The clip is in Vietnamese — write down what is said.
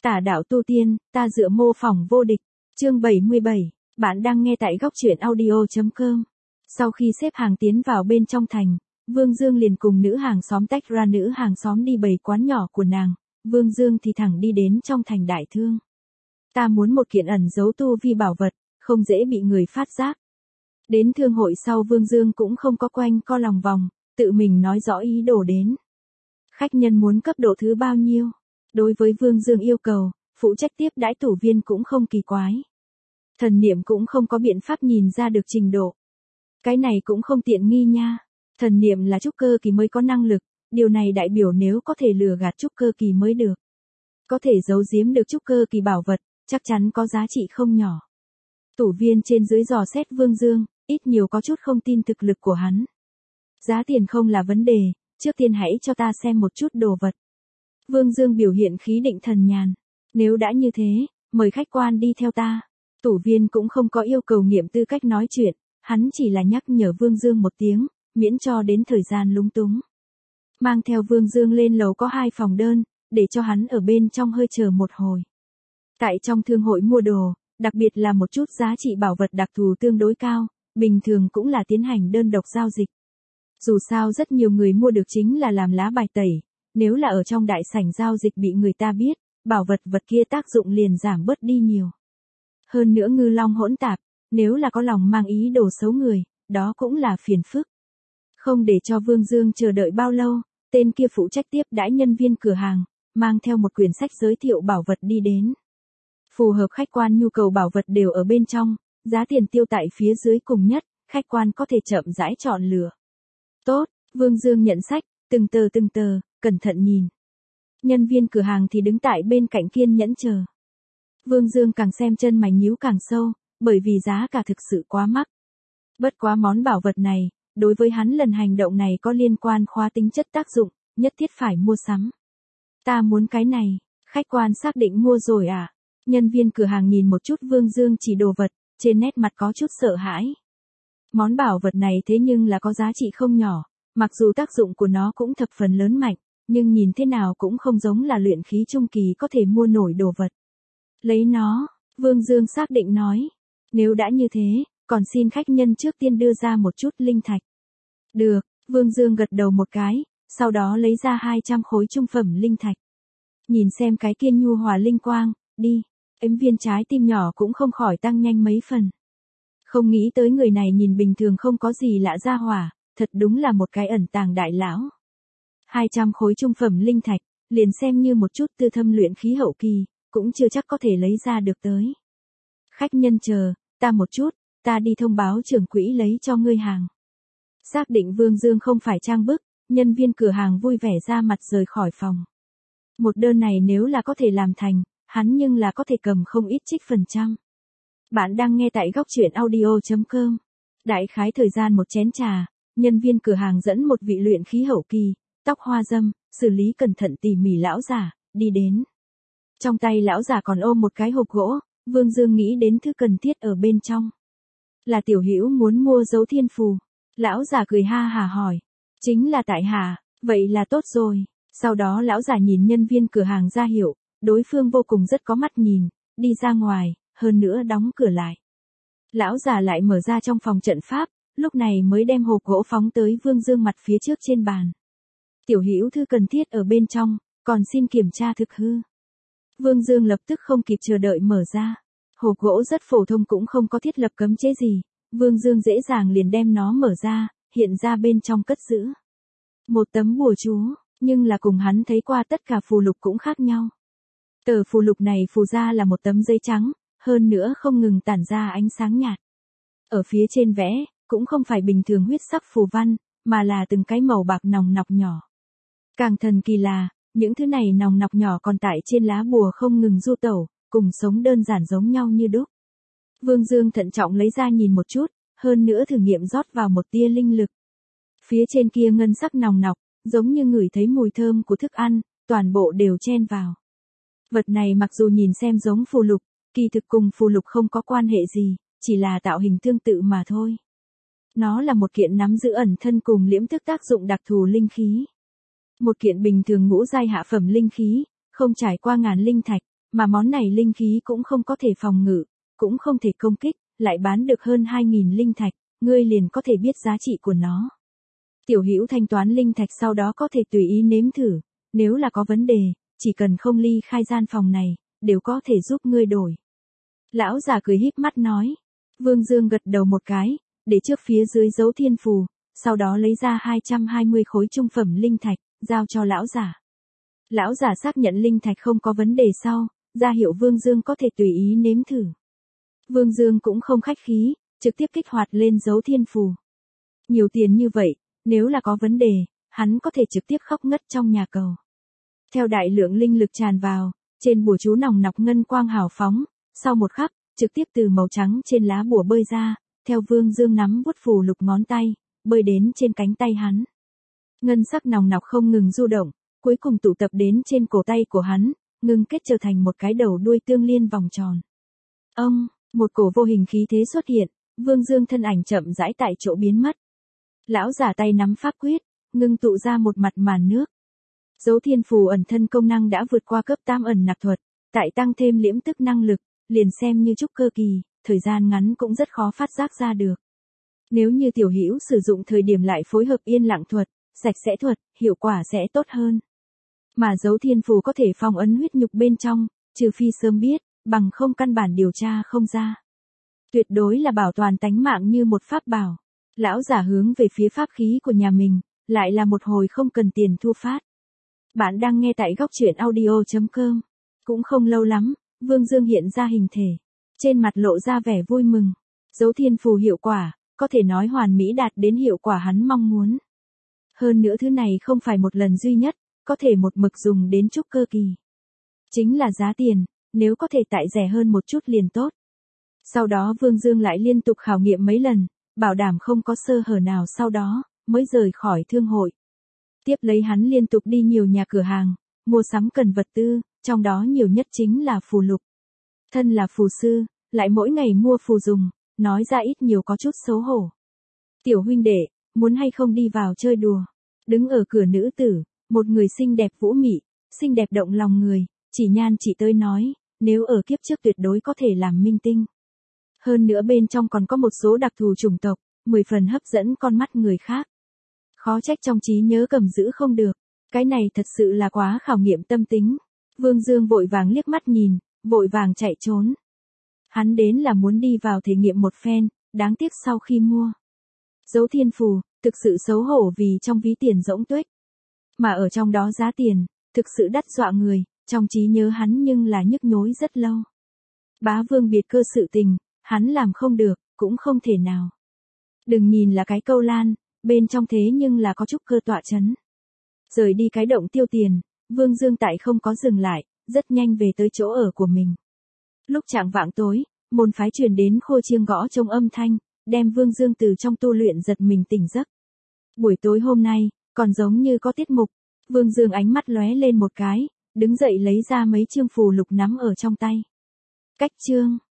Tà đạo tu tiên, ta dựa mô phỏng vô địch. Chương 77, bạn đang nghe tại góc truyện audio.com. Sau khi xếp hàng tiến vào bên trong thành, Vương Dương liền cùng nữ hàng xóm tách ra, nữ hàng xóm đi bày quán nhỏ của nàng, Vương Dương thì thẳng đi đến trong thành đại thương. Ta muốn một kiện ẩn giấu tu vi bảo vật, không dễ bị người phát giác. Đến thương hội sau, Vương Dương cũng không có quanh co lòng vòng, tự mình nói rõ ý đồ đến. Khách nhân muốn cấp độ thứ bao nhiêu? Đối với Vương Dương yêu cầu, phụ trách tiếp đãi tủ viên cũng không kỳ quái. Thần niệm cũng không có biện pháp nhìn ra được trình độ. Cái này cũng không tiện nghi nha. Thần niệm là trúc cơ kỳ mới có năng lực, điều này đại biểu nếu có thể lừa gạt trúc cơ kỳ mới được. Có thể giấu giếm được trúc cơ kỳ bảo vật, chắc chắn có giá trị không nhỏ. Tủ viên trên dưới dò xét Vương Dương, ít nhiều có chút không tin thực lực của hắn. Giá tiền không là vấn đề, trước tiên hãy cho ta xem một chút đồ vật. Vương Dương biểu hiện khí định thần nhàn. Nếu đã như thế, mời khách quan đi theo ta. Tủ viên cũng không có yêu cầu nghiệm tư cách nói chuyện, hắn chỉ là nhắc nhở Vương Dương một tiếng, miễn cho đến thời gian lúng túng. Mang theo Vương Dương lên lầu có 2 phòng đơn, để cho hắn ở bên trong hơi chờ một hồi. Tại trong thương hội mua đồ, đặc biệt là một chút giá trị bảo vật đặc thù tương đối cao, bình thường cũng là tiến hành đơn độc giao dịch. Dù sao rất nhiều người mua được chính là làm lá bài tẩy, nếu là ở trong đại sảnh giao dịch bị người ta biết, bảo vật kia tác dụng liền giảm bớt đi nhiều. Hơn nữa ngư long hỗn tạp, nếu là có lòng mang ý đồ xấu người, đó cũng là phiền phức. Không để cho Vương Dương chờ đợi bao lâu, tên kia phụ trách tiếp đãi nhân viên cửa hàng, mang theo một quyển sách giới thiệu bảo vật đi đến. Phù hợp khách quan nhu cầu bảo vật đều ở bên trong, giá tiền tiêu tại phía dưới cùng nhất, khách quan có thể chậm rãi chọn lựa. Tốt, Vương Dương nhận sách, từng tờ, cẩn thận nhìn. Nhân viên cửa hàng thì đứng tại bên cạnh kiên nhẫn chờ. Vương Dương càng xem chân mày nhíu càng sâu, bởi vì giá cả thực sự quá mắc. Bất quá món bảo vật này, đối với hắn lần hành động này có liên quan khóa tính chất tác dụng, nhất thiết phải mua sắm. Ta muốn cái này, khách quan xác định mua rồi à? Nhân viên cửa hàng nhìn một chút Vương Dương chỉ đồ vật, trên nét mặt có chút sợ hãi. Món bảo vật này thế nhưng là có giá trị không nhỏ, mặc dù tác dụng của nó cũng thập phần lớn mạnh, nhưng nhìn thế nào cũng không giống là luyện khí trung kỳ có thể mua nổi đồ vật. Lấy nó, Vương Dương xác định nói. Nếu đã như thế, còn xin khách nhân trước tiên đưa ra một chút linh thạch. Được, Vương Dương gật đầu một cái, sau đó lấy ra 200 khối trung phẩm linh thạch. Nhìn xem cái kia nhu hòa linh quang, đi, viên trái tim nhỏ cũng không khỏi tăng nhanh mấy phần. Không nghĩ tới người này nhìn bình thường không có gì lạ ra hỏa, thật đúng là một cái ẩn tàng đại lão. 200 khối trung phẩm linh thạch, liền xem như một chút tư thâm luyện khí hậu kỳ, cũng chưa chắc có thể lấy ra được tới. Khách nhân chờ, ta một chút, ta đi thông báo trưởng quỹ lấy cho ngươi hàng. Xác định Vương Dương không phải trang bức, nhân viên cửa hàng vui vẻ ra mặt rời khỏi phòng. Một đơn này nếu là có thể làm thành, hắn nhưng là có thể cầm không ít trích phần trăm. Bạn đang nghe tại góc truyện audio.com. Đại khái thời gian một chén trà, nhân viên cửa hàng dẫn một vị luyện khí hậu kỳ, tóc hoa dâm, xử lý cẩn thận tỉ mỉ lão giả, đi đến. Trong tay lão giả còn ôm một cái hộp gỗ, Vương Dương nghĩ đến thứ cần thiết ở bên trong. Là tiểu hữu muốn mua dấu thiên phù. Lão giả cười ha hà hỏi. Chính là tại hạ, vậy là tốt rồi. Sau đó lão giả nhìn nhân viên cửa hàng ra hiệu, đối phương vô cùng rất có mắt nhìn, đi ra ngoài, hơn nữa đóng cửa lại. Lão giả lại mở ra trong phòng trận pháp, lúc này mới đem hộp gỗ phóng tới Vương Dương mặt phía trước trên bàn. Tiểu hữu thư cần thiết ở bên trong, còn xin kiểm tra thực hư. Vương Dương lập tức không kịp chờ đợi mở ra. Hộp gỗ rất phổ thông cũng không có thiết lập cấm chế gì, Vương Dương dễ dàng liền đem nó mở ra, hiện ra bên trong cất giữ một tấm bùa chú, nhưng là cùng hắn thấy qua tất cả phù lục cũng khác nhau. Tờ phù lục này phù ra là một tấm giấy trắng, hơn nữa không ngừng tản ra ánh sáng nhạt. Ở phía trên vẽ, cũng không phải bình thường huyết sắc phù văn, mà là từng cái màu bạc nòng nọc nhỏ. Càng thần kỳ là, những thứ này nòng nọc nhỏ còn tại trên lá bùa không ngừng du tẩu, cùng sống đơn giản giống nhau như đúc. Vương Dương thận trọng lấy ra nhìn một chút, hơn nữa thử nghiệm rót vào một tia linh lực. Phía trên kia ngân sắc nòng nọc, giống như ngửi thấy mùi thơm của thức ăn, toàn bộ đều chen vào. Vật này mặc dù nhìn xem giống phù lục, kỳ thực cùng phù lục không có quan hệ gì, chỉ là tạo hình tương tự mà thôi. Nó là một kiện nắm giữ ẩn thân cùng liễm thức tác dụng đặc thù linh khí. Một kiện bình thường ngũ giai hạ phẩm linh khí, không trải qua ngàn linh thạch, Mà món này linh khí cũng không có thể phòng ngự, cũng không thể công kích, lại bán được hơn 2.000 linh thạch, ngươi liền có thể biết giá trị của nó. Tiểu Hữu thanh toán linh thạch sau đó có thể tùy ý nếm thử, nếu là có vấn đề, chỉ cần không ly khai gian phòng này, đều có thể giúp ngươi đổi. Lão già cười híp mắt nói. Vương Dương gật đầu một cái, để trước phía dưới dấu thiên phù, sau đó lấy ra 220 khối trung phẩm linh thạch, giao cho lão giả. Lão giả xác nhận linh thạch không có vấn đề sau, ra hiệu Vương Dương có thể tùy ý nếm thử. Vương Dương cũng không khách khí, trực tiếp kích hoạt lên dấu thiên phù. Nhiều tiền như vậy, nếu là có vấn đề, hắn có thể trực tiếp khóc ngất trong nhà cầu. Theo đại lượng linh lực tràn vào, trên bùa chú nòng nọc ngân quang hào phóng, sau một khắc, trực tiếp từ màu trắng trên lá bùa bơi ra, theo Vương Dương nắm vuốt phù lục ngón tay, bơi đến trên cánh tay hắn. Ngân sắc nòng nọc không ngừng du động, cuối cùng tụ tập đến trên cổ tay của hắn, ngưng kết trở thành một cái đầu đuôi tương liên vòng tròn. Một cổ vô hình khí thế xuất hiện, Vương Dương thân ảnh chậm rãi tại chỗ biến mất. Lão giả tay nắm pháp quyết, ngưng tụ ra một mặt màn nước. Dấu thiên phù ẩn thân công năng đã vượt qua cấp 8 ẩn nặc thuật, tại tăng thêm liễm tức năng lực, liền xem như trúc cơ kỳ, thời gian ngắn cũng rất khó phát giác ra được. Nếu như Tiểu Hữu sử dụng thời điểm lại phối hợp yên lặng thuật, sạch sẽ thuật, hiệu quả sẽ tốt hơn. Mà dấu thiên phù có thể phong ấn huyết nhục bên trong, trừ phi sớm biết, bằng không căn bản điều tra không ra. Tuyệt đối là bảo toàn tánh mạng như một pháp bảo. Lão giả hướng về phía pháp khí của nhà mình, lại là một hồi không cần tiền thu phát. Bạn đang nghe tại góc truyện audio.com. Cũng không lâu lắm, Vương Dương hiện ra hình thể. Trên mặt lộ ra vẻ vui mừng. Dấu thiên phù hiệu quả, có thể nói hoàn mỹ đạt đến hiệu quả hắn mong muốn. Hơn nữa thứ này không phải một lần duy nhất, có thể một mực dùng đến trúc cơ kỳ. Chính là giá tiền, nếu có thể tại rẻ hơn một chút liền tốt. Sau đó Vương Dương lại liên tục khảo nghiệm mấy lần, bảo đảm không có sơ hở nào sau đó, mới rời khỏi thương hội. Tiếp lấy hắn liên tục đi nhiều nhà cửa hàng, mua sắm cần vật tư, trong đó nhiều nhất chính là phù lục. Thân là phù sư, lại mỗi ngày mua phù dùng, nói ra ít nhiều có chút xấu hổ. Tiểu huynh đệ, muốn hay không đi vào chơi đùa? Đứng ở cửa nữ tử, một người xinh đẹp vũ mị, xinh đẹp động lòng người, chỉ nhan chỉ tới nói, nếu ở kiếp trước tuyệt đối có thể làm minh tinh. Hơn nữa bên trong còn có một số đặc thù chủng tộc, 10 phần hấp dẫn con mắt người khác. Khó trách trong trí nhớ cầm giữ không được, cái này thật sự là quá khảo nghiệm tâm tính. Vương Dương vội vàng liếc mắt nhìn, vội vàng chạy trốn. Hắn đến là muốn đi vào thể nghiệm một phen, đáng tiếc sau khi mua dấu thiên phù, thực sự xấu hổ vì trong ví tiền rỗng tuếch. Mà ở trong đó giá tiền, thực sự đắt dọa người, trong trí nhớ hắn nhưng là nhức nhối rất lâu. Bá vương biệt cơ sự tình, hắn làm không được, cũng không thể nào. Đừng nhìn là cái câu lan, bên trong thế nhưng là có chút cơ tọa chấn. Rời đi cái động tiêu tiền, Vương Dương tại không có dừng lại, rất nhanh về tới chỗ ở của mình. Lúc chạng vạng tối, môn phái truyền đến khô chiêng gõ trong âm thanh, đem Vương Dương từ trong tu luyện giật mình tỉnh giấc. Buổi tối hôm nay, còn giống như có tiết mục, Vương Dương ánh mắt lóe lên một cái, đứng dậy lấy ra mấy chương phù lục nắm ở trong tay. Cách chương